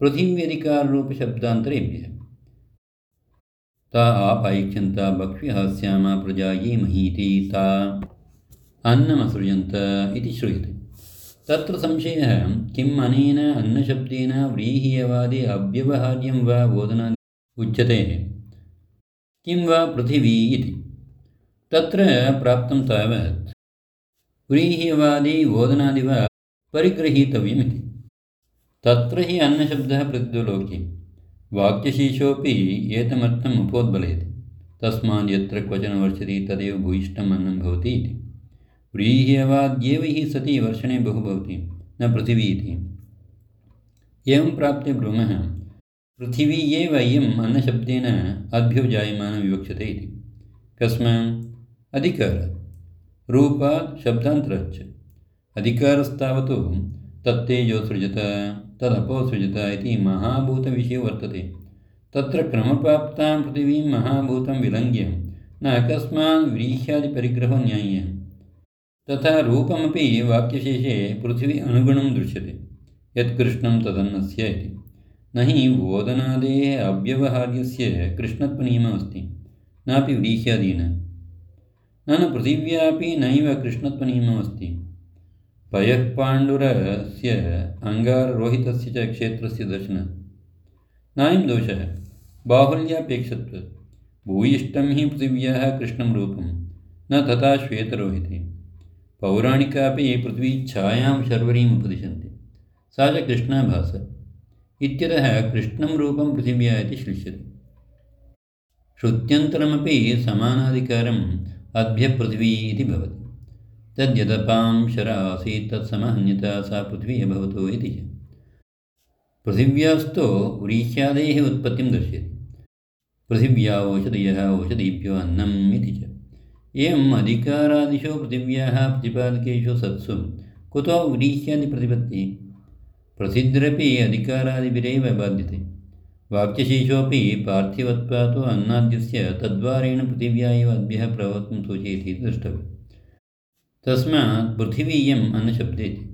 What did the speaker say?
पृथिव्यधिकाररूपशब्दान्तरेभ्यः। ता आपायिक्ष्यन्त बह्व्यः स्याम प्रजा ये महीति ता अन्नमसृजन्त इति श्रूयते। तत्र संशयः किम् अनेन अन्नशब्देन व्रीह्यवादि अव्यवहार्यं वा ओदनादि उच्यते किं वा पृथिवी इति। तत्र प्राप्तं तावत् व्रीह्यवादि ओदनादि वा परिगृहीतव्यमिति। तत्र हि अन्नशब्दः प्रतिलोक्ये वाक्यशेषोऽपि एतमर्थम् उपोद्बलयति। तस्माद् यत्र क्वचन वर्षति तदेव भूयिष्ठम् अन्नं भवति इति। व्रीह्यवाद्येव हि सति वर्षणे बहु भवति न पृथिवी इति। एवं प्राप्ते ब्रूमः पृथिवी एव इयम् अन्नशब्देन अद्भ्यो जायमानं विवक्षते इति। कस्मात् अधिकारात् रूपात् शब्दान्तराच्च। अधिकारस्तावत् तत्तेजोसृजत तदपोसृजत इति महाभूतविषयो वर्तते। तत्र क्रमप्राप्तां पृथिवीं महाभूतं विलङ्घ्य न अकस्मात् व्रीह्यादिपरिग्रहो न्याय्यः। तथा रूपमपि वाक्यशेषे पृथिवी अनुगुणं दृश्यते। यत्कृष्णं तदन्नस्य इति। न हि ओदनादेः अव्यवहार्यस्य कृष्णत्वनियममस्ति नापि व्रीह्यादीनां। न पृथिव्यापि नैव कृष्णत्वनियममस्ति। पयः पाण्डुरस्य अङ्गाररोहितस्य च क्षेत्रस्य दर्शनात्। नायं दोषः बाहुल्यापेक्षत्वात्। भूयिष्ठं हि पृथिव्याः कृष्णं रूपं न तथा श्वेतरोहिते। पौराणिकापि पृथ्वी छायां शर्वरीम् उपदिशन्ति सा च कृष्णा भास इत्यतः कृष्णं रूपं पृथिव्या इति श्लिष्यते। श्रुत्यन्तरमपि समानाधिकारम् अद्भ्यः पृथिवी इति भवति। तद्यदपां शर आसीत् तत्समहन्यता सा पृथिवी अभवतो इति च। पृथिव्यास्तु व्रीह्यादेः उत्पत्तिं दर्शयति। पृथिव्या ओषधयः ओषधीभ्यो अन्नम् इति च। एवम् अधिकारादिषु पृथिव्याः प्रतिपादकेषु सत्सु कुतो व्रीह्यादिप्रतिपत्तिः। प्रसिद्धिरपि अधिकारादिभिरेव बाध्यते। वाक्यशेषोऽपि पार्थिवत्वात् अन्नाद्यस्य तद्वारेण पृथिव्या एव अद्भ्यः प्रभवत्वं सूचयति इति द्रष्टव्यम्। तस्मात् पृथिवी इयम् अन्नशब्दे इति।